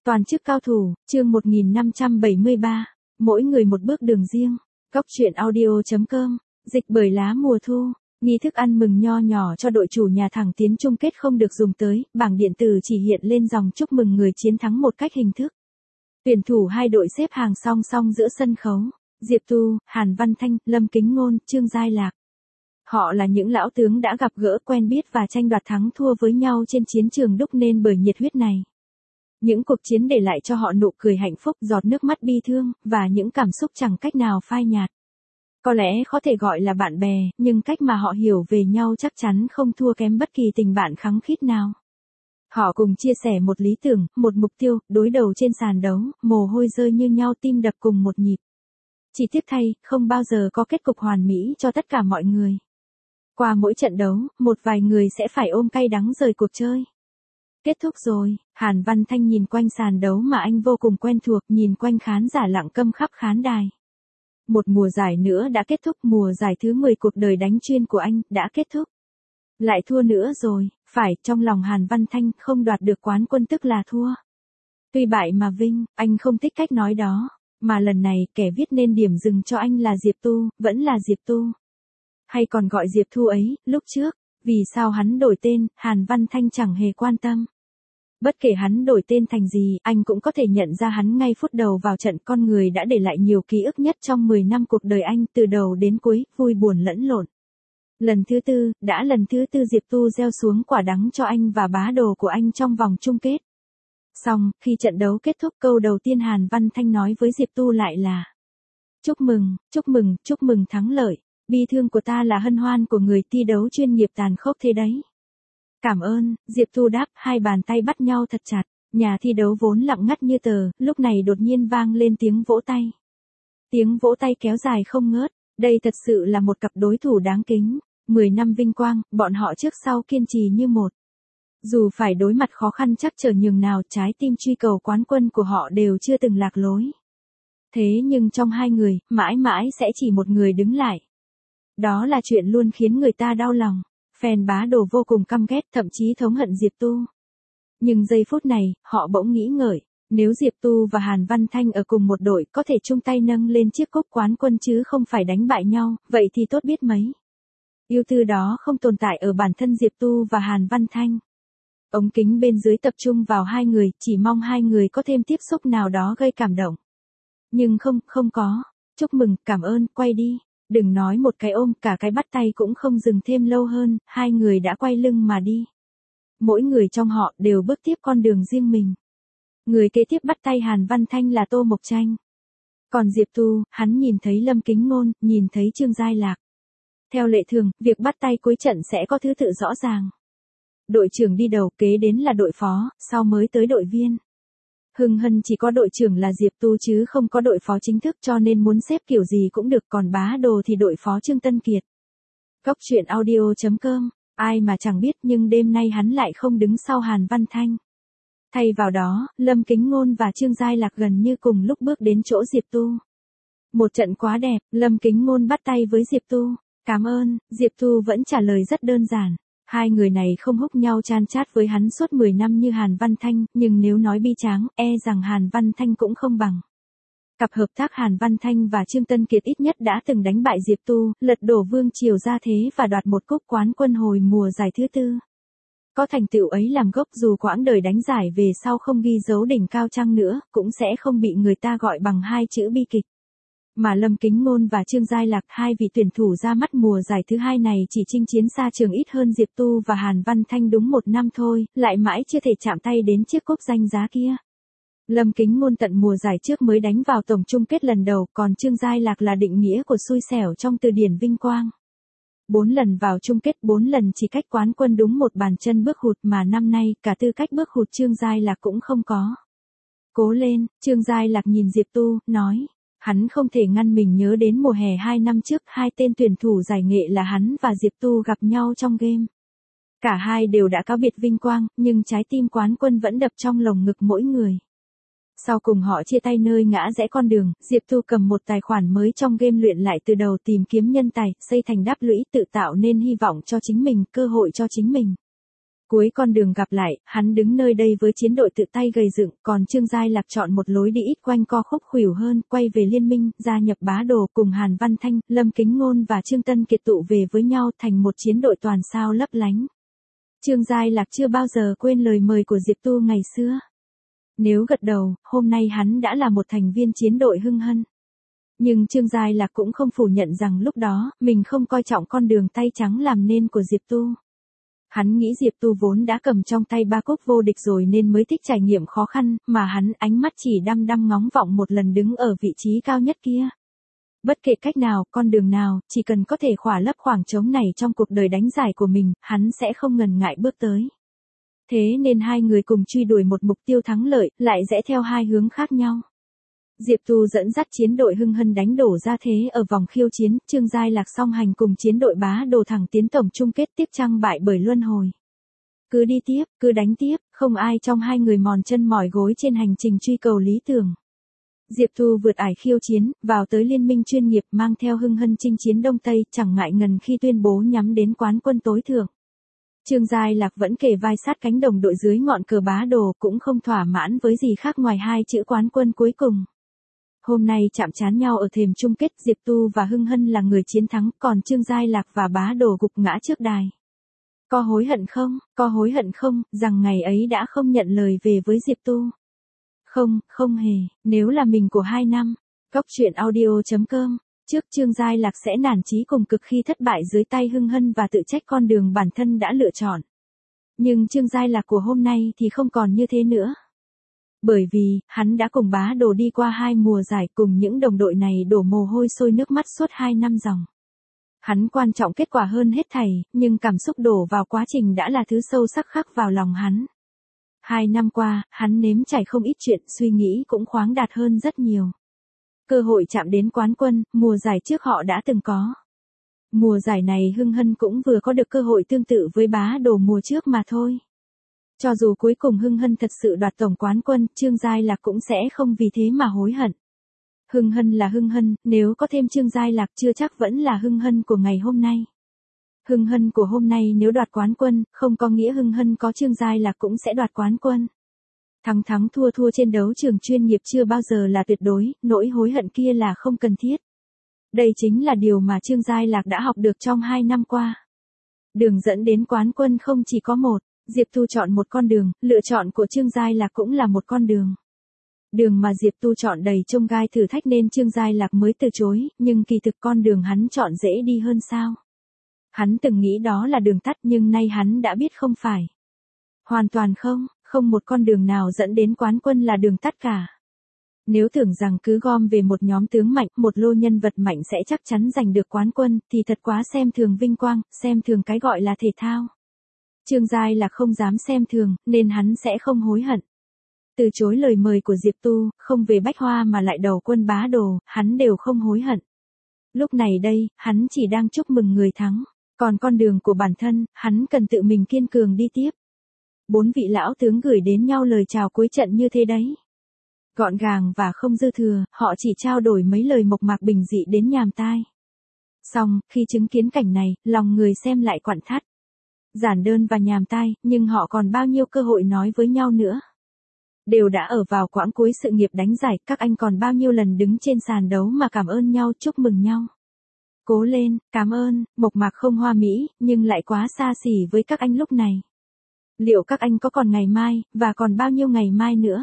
Toàn chức cao thủ, chương 1573, mỗi người một bước đường riêng. Góc truyện audio.com, dịch bởi lá mùa thu. Nghi thức ăn mừng nho nhỏ cho đội chủ nhà thẳng tiến chung kết không được dùng tới, bảng điện tử chỉ hiện lên dòng chúc mừng người chiến thắng một cách hình thức. Tuyển thủ hai đội xếp hàng song song giữa sân khấu, Diệp Tu, Hàn Văn Thanh, Lâm Kính Ngôn, Trương Giai Lạc. Họ là những lão tướng đã gặp gỡ quen biết và tranh đoạt thắng thua với nhau trên chiến trường đúc nên bởi nhiệt huyết này. Những cuộc chiến để lại cho họ nụ cười hạnh phúc, giọt nước mắt bi thương, và những cảm xúc chẳng cách nào phai nhạt. Có lẽ có thể gọi là bạn bè, nhưng cách mà họ hiểu về nhau chắc chắn không thua kém bất kỳ tình bạn khăng khít nào. Họ cùng chia sẻ một lý tưởng, một mục tiêu, đối đầu trên sàn đấu, mồ hôi rơi như nhau, tim đập cùng một nhịp. Chỉ tiếc thay, không bao giờ có kết cục hoàn mỹ cho tất cả mọi người. Qua mỗi trận đấu, một vài người sẽ phải ôm cay đắng rời cuộc chơi. Kết thúc rồi, Hàn Văn Thanh nhìn quanh sàn đấu mà anh vô cùng quen thuộc, nhìn quanh khán giả lặng câm khắp khán đài. Một mùa giải nữa đã kết thúc, mùa giải thứ 10 cuộc đời đánh chuyên của anh đã kết thúc. Lại thua nữa rồi, phải, trong lòng Hàn Văn Thanh không đoạt được quán quân tức là thua. Tuy bại mà vinh, anh không thích cách nói đó, mà lần này kẻ viết nên điểm dừng cho anh là Diệp Tu, vẫn là Diệp Tu. Hay còn gọi Diệp Thu ấy, lúc trước, vì sao hắn đổi tên, Hàn Văn Thanh chẳng hề quan tâm. Bất kể hắn đổi tên thành gì, anh cũng có thể nhận ra hắn ngay phút đầu vào trận, con người đã để lại nhiều ký ức nhất trong 10 năm cuộc đời anh, từ đầu đến cuối, vui buồn lẫn lộn. Lần thứ tư Diệp Tu gieo xuống quả đắng cho anh và bá đồ của anh trong vòng chung kết. Xong, khi trận đấu kết thúc, câu đầu tiên Hàn Văn Thanh nói với Diệp Tu lại là: chúc mừng thắng lợi. Bi thương của ta là hân hoan của người thi đấu chuyên nghiệp tàn khốc thế đấy. Cảm ơn, Diệp Tu đáp, hai bàn tay bắt nhau thật chặt. Nhà thi đấu vốn lặng ngắt như tờ, lúc này đột nhiên vang lên tiếng vỗ tay. Tiếng vỗ tay kéo dài không ngớt, đây thật sự là một cặp đối thủ đáng kính. 10 năm vinh quang, bọn họ trước sau kiên trì như một. Dù phải đối mặt khó khăn trắc trở nhường nào, trái tim truy cầu quán quân của họ đều chưa từng lạc lối. Thế nhưng trong hai người, mãi mãi sẽ chỉ một người đứng lại. Đó là chuyện luôn khiến người ta đau lòng. Fan bá đồ vô cùng căm ghét, thậm chí thống hận Diệp Tu. Nhưng giây phút này, họ bỗng nghĩ ngợi, nếu Diệp Tu và Hàn Văn Thanh ở cùng một đội có thể chung tay nâng lên chiếc cúp quán quân chứ không phải đánh bại nhau, vậy thì tốt biết mấy. Ưu tư đó không tồn tại ở bản thân Diệp Tu và Hàn Văn Thanh. Ống kính bên dưới tập trung vào hai người, chỉ mong hai người có thêm tiếp xúc nào đó gây cảm động. Nhưng không có. Chúc mừng, cảm ơn, quay đi. Đừng nói một cái ôm, cả cái bắt tay cũng không dừng thêm lâu hơn, hai người đã quay lưng mà đi. Mỗi người trong họ đều bước tiếp con đường riêng mình. Người kế tiếp bắt tay Hàn Văn Thanh là Tô Mộc Tranh. Còn Diệp Tu, hắn nhìn thấy Lâm Kính Ngôn, nhìn thấy Trương Giai Lạc. Theo lệ thường, việc bắt tay cuối trận sẽ có thứ tự rõ ràng. Đội trưởng đi đầu, kế đến là đội phó, sau mới tới đội viên. Hưng hân chỉ có đội trưởng là Diệp Tu chứ không có đội phó chính thức, cho nên muốn xếp kiểu gì cũng được, còn bá đồ thì đội phó Trương Tân Kiệt. Góc truyện audio.com, ai mà chẳng biết, nhưng đêm nay hắn lại không đứng sau Hàn Văn Thanh. Thay vào đó, Lâm Kính Ngôn và Trương Giai Lạc gần như cùng lúc bước đến chỗ Diệp Tu. Một trận quá đẹp, Lâm Kính Ngôn bắt tay với Diệp Tu. Cảm ơn, Diệp Tu vẫn trả lời rất đơn giản. Hai người này không húc nhau chan chát với hắn suốt 10 năm như Hàn Văn Thanh, nhưng nếu nói bi tráng, rằng Hàn Văn Thanh cũng không bằng. Cặp hợp tác Hàn Văn Thanh và Trương Tân Kiệt ít nhất đã từng đánh bại Diệp Tu, lật đổ vương triều gia thế và đoạt một cúp quán quân hồi mùa giải thứ tư. Có thành tựu ấy làm gốc, dù quãng đời đánh giải về sau không ghi dấu đỉnh cao chăng nữa, cũng sẽ không bị người ta gọi bằng hai chữ bi kịch. Mà Lâm Kính Ngôn và Trương Giai Lạc, hai vị tuyển thủ ra mắt mùa giải thứ hai này chỉ chinh chiến xa trường ít hơn Diệp Tu và Hàn Văn Thanh đúng một năm thôi, lại mãi chưa thể chạm tay đến chiếc cúp danh giá kia. Lâm Kính Ngôn tận mùa giải trước mới đánh vào tổng chung kết lần đầu, còn Trương Giai Lạc là định nghĩa của xui xẻo trong từ điển vinh quang. 4 lần vào chung kết, 4 lần chỉ cách quán quân đúng một bàn chân bước hụt, mà năm nay cả tư cách bước hụt Trương Giai Lạc cũng không có. Cố lên, Trương Giai Lạc nhìn Diệp Tu, nói. Hắn không thể ngăn mình nhớ đến mùa hè 2 năm trước, hai tên tuyển thủ giải nghệ là hắn và Diệp Tu gặp nhau trong game. Cả hai đều đã cáo biệt vinh quang, nhưng trái tim quán quân vẫn đập trong lồng ngực mỗi người. Sau cùng họ chia tay nơi ngã rẽ con đường, Diệp Tu cầm một tài khoản mới trong game luyện lại từ đầu, tìm kiếm nhân tài, xây thành đáp lũy, tự tạo nên hy vọng cho chính mình, cơ hội cho chính mình. Cuối con đường gặp lại, hắn đứng nơi đây với chiến đội tự tay gầy dựng, còn Trương Giai Lạc chọn một lối đi ít quanh co khúc khuỷu hơn, quay về liên minh, gia nhập Bá Đồ cùng Hàn Văn Thanh, Lâm Kính Ngôn và Trương Tân Kiệt tụ về với nhau thành một chiến đội toàn sao lấp lánh. Trương Giai Lạc chưa bao giờ quên lời mời của Diệp Tu ngày xưa. Nếu gật đầu, hôm nay hắn đã là một thành viên chiến đội hưng hân. Nhưng Trương Giai Lạc cũng không phủ nhận rằng lúc đó, mình không coi trọng con đường tay trắng làm nên của Diệp Tu. Hắn nghĩ Diệp Tu vốn đã cầm trong tay 3 cúp vô địch rồi nên mới thích trải nghiệm khó khăn, mà hắn ánh mắt chỉ đăm đăm ngóng vọng một lần đứng ở vị trí cao nhất kia. Bất kể cách nào, con đường nào, chỉ cần có thể khỏa lấp khoảng trống này trong cuộc đời đánh giải của mình, hắn sẽ không ngần ngại bước tới. Thế nên hai người cùng truy đuổi một mục tiêu thắng lợi, lại rẽ theo hai hướng khác nhau. Diệp Tu dẫn dắt chiến đội hưng hân đánh đổ ra thế ở vòng khiêu chiến, Trương Giai Lạc song hành cùng chiến đội Bá Đồ thẳng tiến tổng chung kết tiếp trang bại bởi luân hồi. Cứ đi tiếp, cứ đánh tiếp, không ai trong hai người mòn chân mỏi gối trên hành trình truy cầu lý tưởng. Diệp Tu vượt ải khiêu chiến, vào tới liên minh chuyên nghiệp mang theo hưng hân chinh chiến Đông Tây, chẳng ngại ngần khi tuyên bố nhắm đến quán quân tối thượng. Trương Giai Lạc vẫn kề vai sát cánh đồng đội dưới ngọn cờ Bá Đồ, cũng không thỏa mãn với gì khác ngoài hai chữ quán quân cuối cùng. Hôm nay chạm trán nhau ở thềm chung kết, Diệp Tu và Hưng Hân là người chiến thắng, còn Trương Giai Lạc và Bá Đồ gục ngã trước đài. Có hối hận không, rằng ngày ấy đã không nhận lời về với Diệp Tu? Không hề, nếu là mình của 2 năm. Cóc truyện audio.com. Trước Trương Giai Lạc sẽ nản chí cùng cực khi thất bại dưới tay Hưng Hân và tự trách con đường bản thân đã lựa chọn. Nhưng Trương Giai Lạc của hôm nay thì không còn như thế nữa. Bởi vì, hắn đã cùng Bá Đồ đi qua 2 mùa giải, cùng những đồng đội này đổ mồ hôi sôi nước mắt suốt 2 năm dòng. Hắn quan trọng kết quả hơn hết thảy, nhưng cảm xúc đổ vào quá trình đã là thứ sâu sắc khắc vào lòng hắn. 2 năm qua, hắn nếm trải không ít chuyện, suy nghĩ cũng khoáng đạt hơn rất nhiều. Cơ hội chạm đến quán quân, mùa giải trước họ đã từng có. Mùa giải này Hưng Hân cũng vừa có được cơ hội tương tự với Bá Đồ mùa trước mà thôi. Cho dù cuối cùng Hưng Hân thật sự đoạt tổng quán quân, Trương Giai Lạc cũng sẽ không vì thế mà hối hận. Hưng Hân là Hưng Hân, nếu có thêm Trương Giai Lạc chưa chắc vẫn là Hưng Hân của ngày hôm nay. Hưng Hân của hôm nay nếu đoạt quán quân, không có nghĩa Hưng Hân có Trương Giai Lạc cũng sẽ đoạt quán quân. Thắng thua trên đấu trường chuyên nghiệp chưa bao giờ là tuyệt đối, nỗi hối hận kia là không cần thiết. Đây chính là điều mà Trương Giai Lạc đã học được trong 2 năm qua. Đường dẫn đến quán quân không chỉ có một, Diệp Tu chọn một con đường, lựa chọn của Trương Giai Lạc cũng là một con đường. Đường mà Diệp Tu chọn đầy chông gai thử thách nên Trương Giai Lạc mới từ chối, nhưng kỳ thực con đường hắn chọn dễ đi hơn sao. Hắn từng nghĩ đó là đường tắt nhưng nay hắn đã biết không phải. Hoàn toàn không một con đường nào dẫn đến quán quân là đường tắt cả. Nếu tưởng rằng cứ gom về một nhóm tướng mạnh, một lô nhân vật mạnh sẽ chắc chắn giành được quán quân, thì thật quá xem thường vinh quang, xem thường cái gọi là thể thao. Trương Giai Lạc không dám xem thường, nên hắn sẽ không hối hận. Từ chối lời mời của Diệp Tu, không về Bách Hoa mà lại đầu quân Bá Đồ, hắn đều không hối hận. Lúc này đây, hắn chỉ đang chúc mừng người thắng. Còn con đường của bản thân, hắn cần tự mình kiên cường đi tiếp. 4 vị lão tướng gửi đến nhau lời chào cuối trận như thế đấy. Gọn gàng và không dư thừa, họ chỉ trao đổi mấy lời mộc mạc bình dị đến nhàm tai. Xong, khi chứng kiến cảnh này, lòng người xem lại quặn thắt. Giản đơn và nhàm tai, nhưng họ còn bao nhiêu cơ hội nói với nhau nữa. Đều đã ở vào quãng cuối sự nghiệp đánh giải, các anh còn bao nhiêu lần đứng trên sàn đấu mà cảm ơn nhau, chúc mừng nhau. Cố lên, cảm ơn, mộc mạc không hoa mỹ, nhưng lại quá xa xỉ với các anh lúc này. Liệu các anh có còn ngày mai, và còn bao nhiêu ngày mai nữa?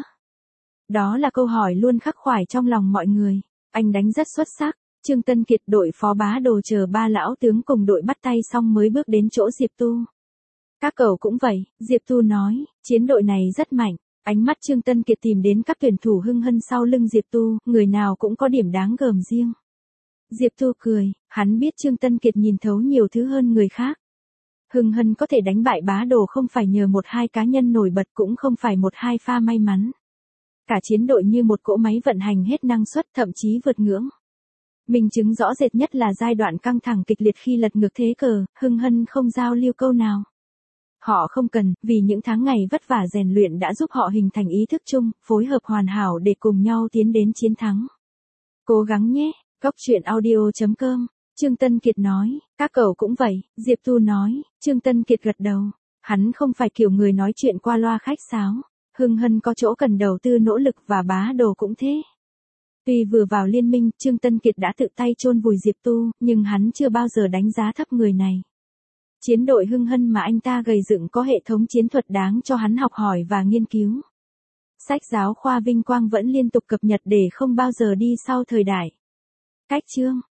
Đó là câu hỏi luôn khắc khoải trong lòng mọi người. Anh đánh rất xuất sắc. Trương Tân Kiệt đội phó Bá Đồ chờ 3 lão tướng cùng đội bắt tay xong mới bước đến chỗ Diệp Tu. Các cậu cũng vậy, Diệp Tu nói, chiến đội này rất mạnh. Ánh mắt Trương Tân Kiệt tìm đến các tuyển thủ Hưng Hân sau lưng Diệp Tu, người nào cũng có điểm đáng gờm riêng. Diệp Tu cười, hắn biết Trương Tân Kiệt nhìn thấu nhiều thứ hơn người khác. Hưng Hân có thể đánh bại Bá Đồ không phải nhờ 1-2 cá nhân nổi bật, cũng không phải 1-2 pha may mắn. Cả chiến đội như một cỗ máy vận hành hết năng suất, thậm chí vượt ngưỡng. Minh chứng rõ rệt nhất là giai đoạn căng thẳng kịch liệt khi lật ngược thế cờ, Hưng Hân không giao lưu câu nào. Họ không cần, vì những tháng ngày vất vả rèn luyện đã giúp họ hình thành ý thức chung, phối hợp hoàn hảo để cùng nhau tiến đến chiến thắng. Cố gắng nhé, Cóc truyện audio.com. Trương Tân Kiệt nói, các cậu cũng vậy, Diệp Tu nói, Trương Tân Kiệt gật đầu. Hắn không phải kiểu người nói chuyện qua loa khách sáo. Hưng Hân có chỗ cần đầu tư nỗ lực và Bá Đồ cũng thế. Tuy vừa vào liên minh, Trương Tân Kiệt đã tự tay chôn vùi Diệp Tu, nhưng hắn chưa bao giờ đánh giá thấp người này. Chiến đội Hưng Hân mà anh ta gầy dựng có hệ thống chiến thuật đáng cho hắn học hỏi và nghiên cứu. Sách giáo khoa vinh quang vẫn liên tục cập nhật để không bao giờ đi sau thời đại. Cách chương